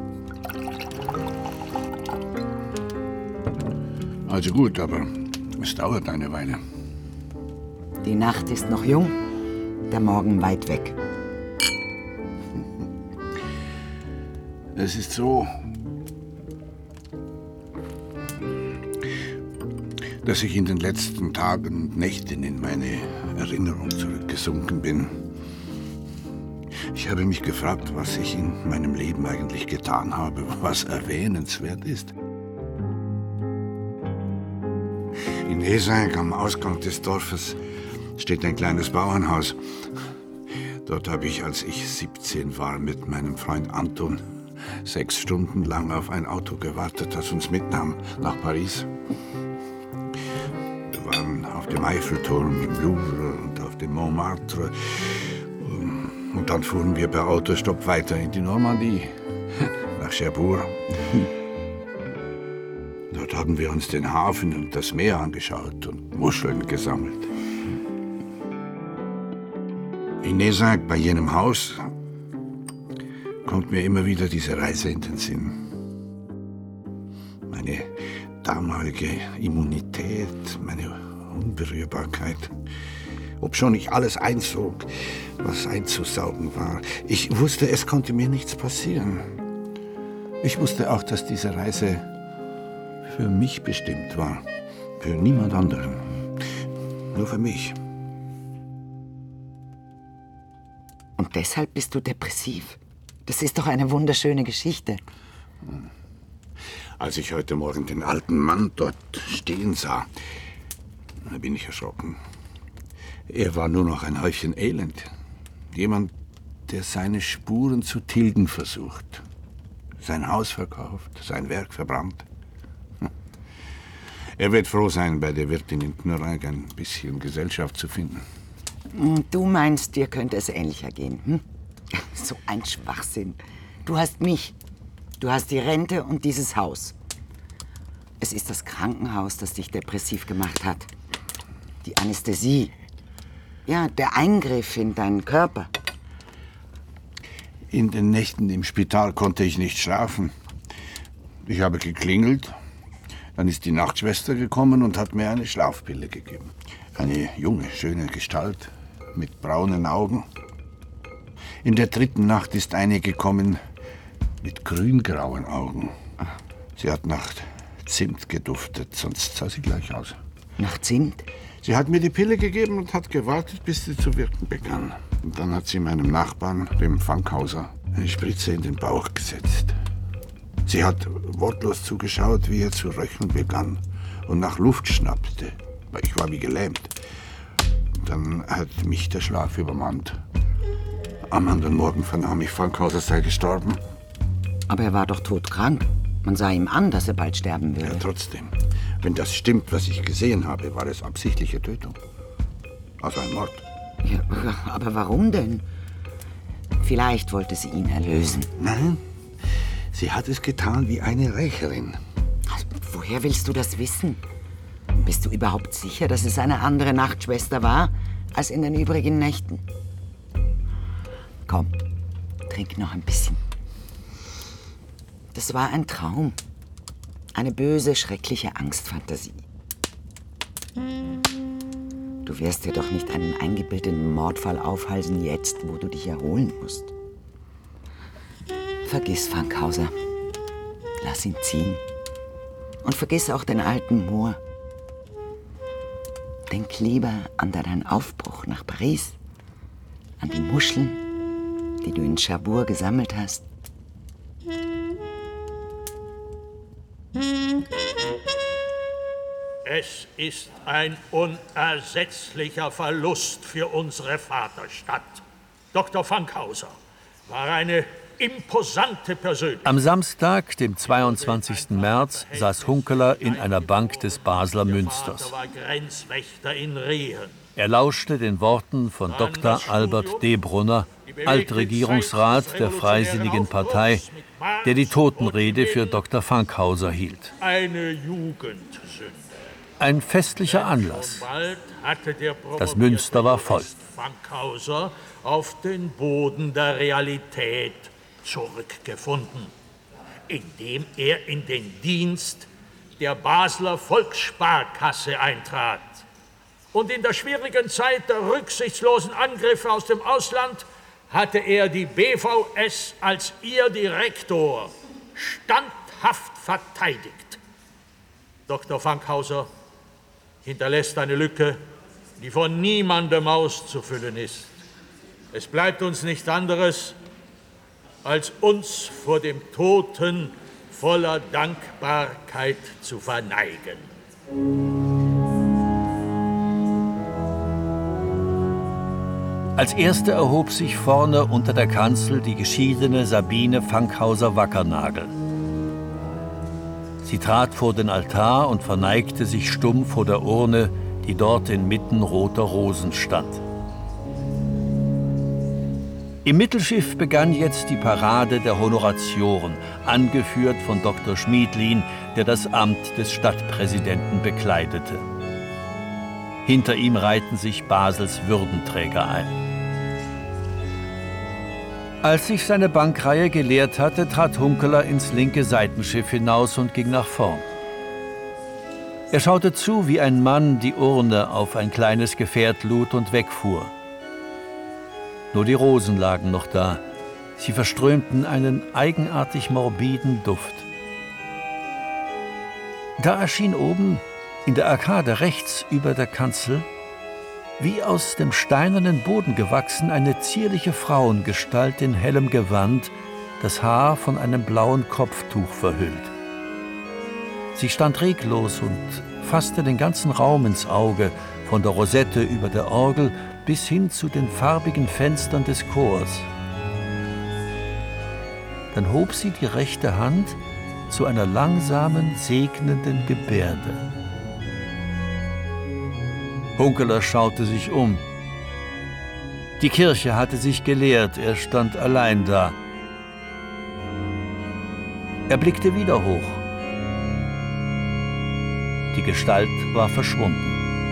Also gut, aber es dauert eine Weile. Die Nacht ist noch jung, der Morgen weit weg. Es ist so, dass ich in den letzten Tagen und Nächten in meine Erinnerung zurückgesunken bin. Ich habe mich gefragt, was ich in meinem Leben eigentlich getan habe, was erwähnenswert ist. In Esaing am Ausgang des Dorfes steht ein kleines Bauernhaus. Dort habe ich, als ich 17 war, mit meinem Freund Anton 6 Stunden lang auf ein Auto gewartet, das uns mitnahm nach Paris. Wir waren auf dem Eiffelturm, im Louvre und auf dem Montmartre. Und dann fuhren wir per Autostopp weiter in die Normandie, nach Cherbourg. Dort haben wir uns den Hafen und das Meer angeschaut und Muscheln gesammelt. In Esaing, bei jenem Haus, kommt mir immer wieder diese Reise in den Sinn. Meine damalige Immunität, meine Unberührbarkeit. Obschon ich alles einsog, was einzusaugen war. Ich wusste, es konnte mir nichts passieren. Ich wusste auch, dass diese Reise für mich bestimmt war. Für niemand anderen. Nur für mich. Und deshalb bist du depressiv. Das ist doch eine wunderschöne Geschichte. Als ich heute Morgen den alten Mann dort stehen sah, da bin ich erschrocken. Er war nur noch ein Häufchen Elend. Jemand, der seine Spuren zu tilgen versucht. Sein Haus verkauft, sein Werk verbrannt. Er wird froh sein, bei der Wirtin in Knurreig ein bisschen Gesellschaft zu finden. Du meinst, dir könnte es ähnlicher gehen, hm? So ein Schwachsinn. Du hast mich. Du hast die Rente und dieses Haus. Es ist das Krankenhaus, das dich depressiv gemacht hat. Die Anästhesie. Ja, der Eingriff in deinen Körper. In den Nächten im Spital konnte ich nicht schlafen. Ich habe geklingelt. Dann ist die Nachtschwester gekommen und hat mir eine Schlafpille gegeben. Eine junge, schöne Gestalt mit braunen Augen. In der 3. Nacht ist eine gekommen mit grüngrauen Augen. Sie hat nach Zimt geduftet, sonst sah sie gleich aus. Nach Zimt? Sie hat mir die Pille gegeben und hat gewartet, bis sie zu wirken begann. Und dann hat sie meinem Nachbarn, dem Fankhauser, eine Spritze in den Bauch gesetzt. Sie hat wortlos zugeschaut, wie er zu röcheln begann und nach Luft schnappte. Ich war wie gelähmt. Dann hat mich der Schlaf übermannt. Am anderen Morgen vernahm ich, Fankhauser sei gestorben. Aber er war doch todkrank. Man sah ihm an, dass er bald sterben würde. Ja, trotzdem. Wenn das stimmt, was ich gesehen habe, war es absichtliche Tötung. Also ein Mord. Ja, aber warum denn? Vielleicht wollte sie ihn erlösen. Nein, sie hat es getan wie eine Rächerin. Woher willst du das wissen? Bist du überhaupt sicher, dass es eine andere Nachtschwester war als in den übrigen Nächten? Komm, trink noch ein bisschen. Das war ein Traum. Eine böse, schreckliche Angstfantasie. Du wirst dir doch nicht einen eingebildeten Mordfall aufhalsen jetzt, wo du dich erholen musst. Vergiss Fankhauser. Lass ihn ziehen. Und vergiss auch den alten Moor. Denk lieber an deinen Aufbruch nach Paris. An die Muscheln, die du in Cherbourg gesammelt hast. Es ist ein unersetzlicher Verlust für unsere Vaterstadt. Dr. Fankhauser war eine imposante Persönlichkeit. Am Samstag, dem 22. März, saß Hunkeler in einer Bank des Basler Münsters. Er war Grenzwächter in Rehen. Er lauschte den Worten von Dr. Albert Debrunner, Altregierungsrat der Freisinnigen Partei, der die Totenrede für Dr. Fankhauser hielt. Eine Jugendsünde. Ein festlicher Anlass. Das Münster war voll. Fankhauser auf den Boden der Realität zurückgefunden, indem er in den Dienst der Basler Volkssparkasse eintrat und in der schwierigen Zeit der rücksichtslosen Angriffe aus dem Ausland hatte er die BVS als ihr Direktor standhaft verteidigt. Dr. Fankhauser hinterlässt eine Lücke, die von niemandem auszufüllen ist. Es bleibt uns nichts anderes, als uns vor dem Toten voller Dankbarkeit zu verneigen. Als erste erhob sich vorne unter der Kanzel die geschiedene Sabine Fankhauser-Wackernagel. Sie trat vor den Altar und verneigte sich stumm vor der Urne, die dort inmitten roter Rosen stand. Im Mittelschiff begann jetzt die Parade der Honoratioren, angeführt von Dr. Schmiedlin, der das Amt des Stadtpräsidenten bekleidete. Hinter ihm reihten sich Basels Würdenträger ein. Als sich seine Bankreihe geleert hatte, trat Hunkeler ins linke Seitenschiff hinaus und ging nach vorn. Er schaute zu, wie ein Mann die Urne auf ein kleines Gefährt lud und wegfuhr. Nur die Rosen lagen noch da. Sie verströmten einen eigenartig morbiden Duft. Da erschien oben, in der Arkade rechts über der Kanzel, wie aus dem steinernen Boden gewachsen, eine zierliche Frauengestalt in hellem Gewand, das Haar von einem blauen Kopftuch verhüllt. Sie stand reglos und fasste den ganzen Raum ins Auge, von der Rosette über der Orgel bis hin zu den farbigen Fenstern des Chors. Dann hob sie die rechte Hand zu einer langsamen, segnenden Gebärde. Hunkeler schaute sich um. Die Kirche hatte sich geleert, er stand allein da. Er blickte wieder hoch. Die Gestalt war verschwunden.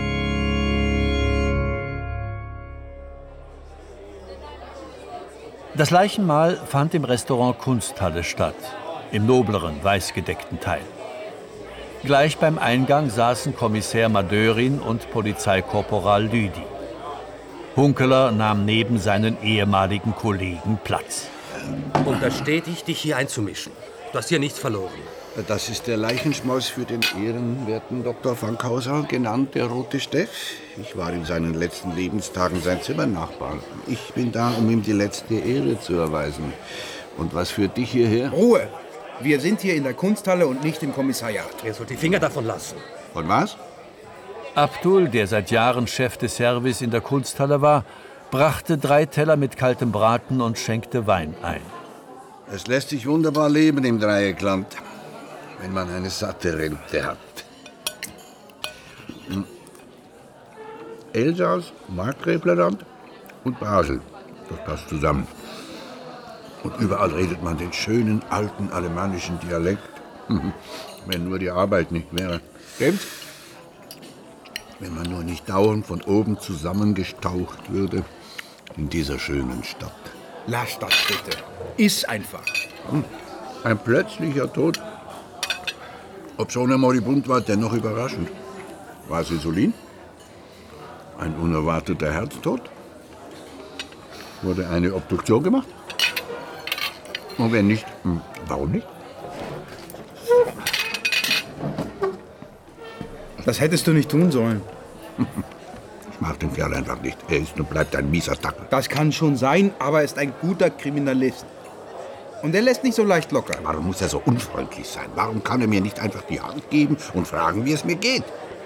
Das Leichenmahl fand im Restaurant Kunsthalle statt, im nobleren, weißgedeckten Teil. Gleich beim Eingang saßen Kommissär Madörin und Polizeikorporal Lüdi. Hunkeler nahm neben seinen ehemaligen Kollegen Platz. Untersteh dich, dich hier einzumischen. Du hast hier nichts verloren. Das ist der Leichenschmaus für den ehrenwerten Dr. Fankhauser, genannt der Rote Steff. Ich war in seinen letzten Lebenstagen sein Zimmernachbar. Ich bin da, um ihm die letzte Ehre zu erweisen. Und was führt dich hierher? Ruhe! Wir sind hier in der Kunsthalle und nicht im Kommissariat. Er soll die Finger davon lassen. Von was? Abdul, der seit Jahren Chef de Service in der Kunsthalle war, brachte 3 Teller mit kaltem Braten und schenkte Wein ein. Es lässt sich wunderbar leben im Dreieckland, wenn man eine satte Rente hat. Elsass, Markgräflerland und Basel, das passt zusammen. Und überall redet man den schönen, alten alemannischen Dialekt. Wenn nur die Arbeit nicht wäre. Stimmt's? Wenn man nur nicht dauernd von oben zusammengestaucht würde in dieser schönen Stadt. Lass das bitte. Iss einfach. Ein plötzlicher Tod. Obschon er moribund war, dennoch überraschend. War es Insulin? Ein unerwarteter Herztod? Wurde eine Obduktion gemacht? Und wenn nicht, warum nicht? Das hättest du nicht tun sollen. Ich mag den Kerl einfach nicht. Er ist und bleibt ein mieser Dackel. Das kann schon sein, aber er ist ein guter Kriminalist. Und er lässt nicht so leicht locker. Warum muss er so unfreundlich sein? Warum kann er mir nicht einfach die Hand geben und fragen, wie es mir geht?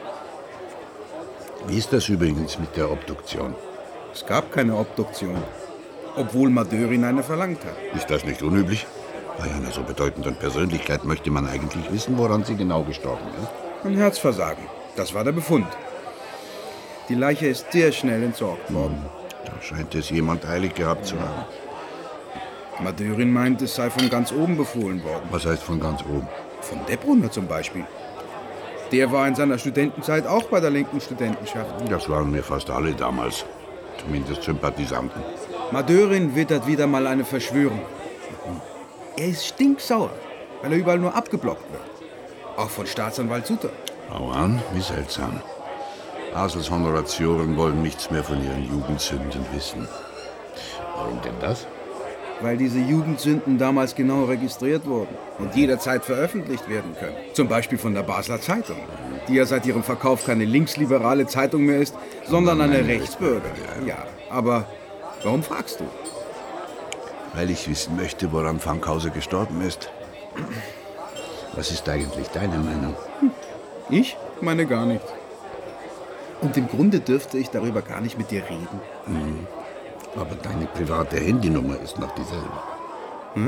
Wie ist das übrigens mit der Obduktion? Es gab keine Obduktion. Obwohl Madörin eine verlangt hat. Ist das nicht unüblich? Bei einer so bedeutenden Persönlichkeit möchte man eigentlich wissen, woran sie genau gestorben ist. Ein Herzversagen. Das war der Befund. Die Leiche ist sehr schnell entsorgt worden. Da scheint es jemand eilig gehabt zu haben. Madörin meint, es sei von ganz oben befohlen worden. Was heißt von ganz oben? Von Debrunner zum Beispiel. Der war in seiner Studentenzeit auch bei der linken Studentenschaft. Das waren mir fast alle damals. Zumindest Sympathisanten. Madörin wittert wieder mal eine Verschwörung. Er ist stinksauer, weil er überall nur abgeblockt wird. Auch von Staatsanwalt Sutter. Hau an, wie seltsam. Basels Honoratioren wollen nichts mehr von ihren Jugendsünden wissen. Warum denn das? weil diese Jugendsünden damals genau registriert wurden und jederzeit veröffentlicht werden können. Zum Beispiel von der Basler Zeitung, die ja seit ihrem Verkauf keine linksliberale Zeitung mehr ist, sondern eine Rechtsbürger. Ja, aber warum fragst du? Weil ich wissen möchte, woran Fankhauser gestorben ist. Was ist eigentlich deine Meinung? Ich meine gar nichts. Und im Grunde dürfte ich darüber gar nicht mit dir reden. Mhm. Aber deine private Handynummer ist noch dieselbe. Hm?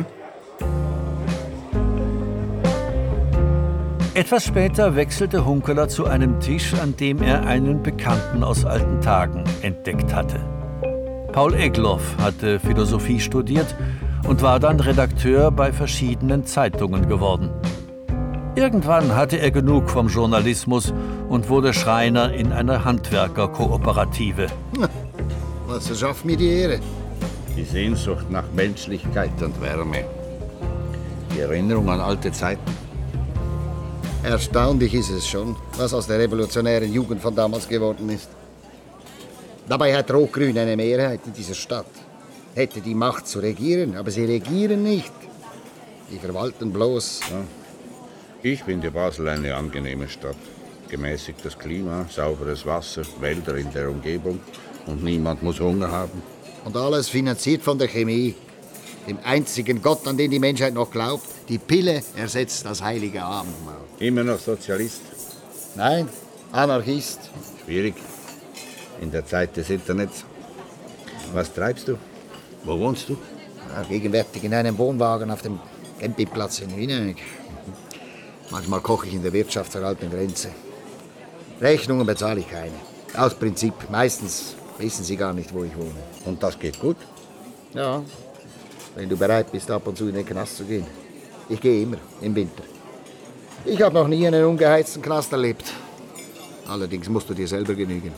Etwas später wechselte Hunkeler zu einem Tisch, an dem er einen Bekannten aus alten Tagen entdeckt hatte. Paul Egloff hatte Philosophie studiert und war dann Redakteur bei verschiedenen Zeitungen geworden. Irgendwann hatte er genug vom Journalismus und wurde Schreiner in einer Handwerkerkooperative. Was verschafft mir die Ehre? Die Sehnsucht nach Menschlichkeit und Wärme. Die Erinnerung an alte Zeiten. Erstaunlich ist es schon, was aus der revolutionären Jugend von damals geworden ist. Dabei hat Rot-Grün eine Mehrheit in dieser Stadt. Hätte die Macht zu regieren, aber sie regieren nicht. Die verwalten bloß. Ja. Ich finde Basel eine angenehme Stadt. Gemäßigtes Klima, sauberes Wasser, Wälder in der Umgebung und niemand muss Hunger haben. Und alles finanziert von der Chemie, dem einzigen Gott, an den die Menschheit noch glaubt. Die Pille ersetzt das heilige Abendmahl. Immer noch Sozialist? Nein, Anarchist. Schwierig. In der Zeit des Internets. Was treibst du? Wo wohnst du? Ja, gegenwärtig in einem Wohnwagen auf dem Campingplatz in Wieneck. Manchmal koche ich in der Wirtschaft zur alten Grenze. Rechnungen bezahle ich keine. Aus Prinzip. Meistens wissen sie gar nicht, wo ich wohne. Und das geht gut? Ja, wenn du bereit bist, ab und zu in den Knast zu gehen. Ich gehe immer, im Winter. Ich habe noch nie einen ungeheizten Knast erlebt. Allerdings musst du dir selber genügen.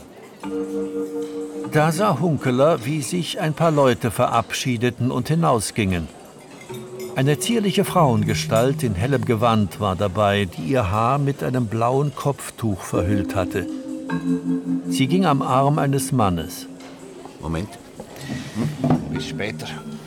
Da sah Hunkeler, wie sich ein paar Leute verabschiedeten und hinausgingen. Eine zierliche Frauengestalt in hellem Gewand war dabei, die ihr Haar mit einem blauen Kopftuch verhüllt hatte. Sie ging am Arm eines Mannes. Moment. Bis später.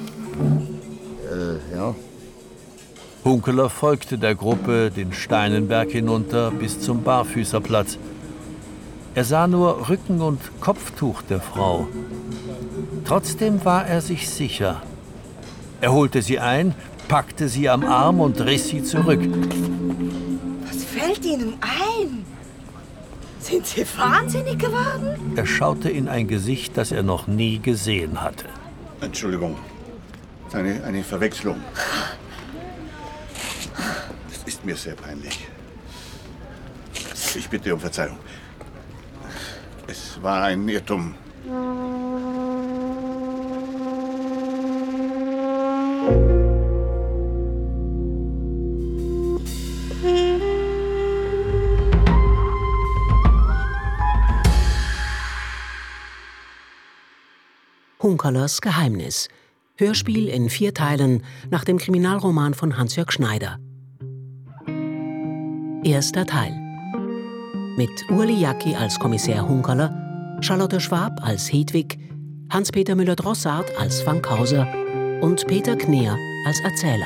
Ja. Hunkeler folgte der Gruppe den Steinenberg hinunter bis zum Barfüßerplatz. Er sah nur Rücken und Kopftuch der Frau. Trotzdem war er sich sicher. Er holte sie ein, packte sie am Arm und riss sie zurück. Was fällt Ihnen ein? Sind Sie wahnsinnig geworden? Er schaute in ein Gesicht, das er noch nie gesehen hatte. Entschuldigung. Eine Verwechslung. Das ist mir sehr peinlich. Ich bitte um Verzeihung. Es war ein Irrtum. Hunkelers Geheimnis. Hörspiel in 4 Teilen nach dem Kriminalroman von Hansjörg Schneider. Erster Teil. Mit Ueli Jacki als Kommissär Hunkeler, Charlotte Schwab als Hedwig, Hans-Peter Müller-Drossard als Fankhauser und Peter Kneer als Erzähler.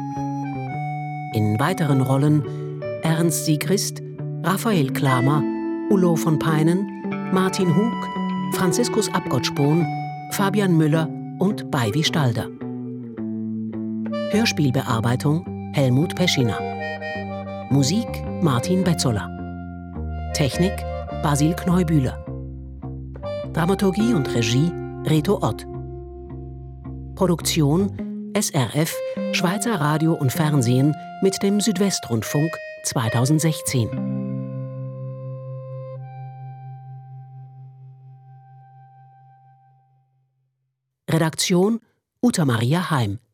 In weiteren Rollen Ernst Siegrist, Raphael Klamer, Ullo von Peinen, Martin Hug, Franziskus Abgott-Spohn, Fabian Müller und Beiwi Stalder. Hörspielbearbeitung Helmut Peschiner. Musik Martin Betzola. Technik Basil Kneubühler. Dramaturgie und Regie Reto Ott. Produktion SRF, Schweizer Radio und Fernsehen mit dem Südwestrundfunk 2016. Redaktion Uta Maria Heim.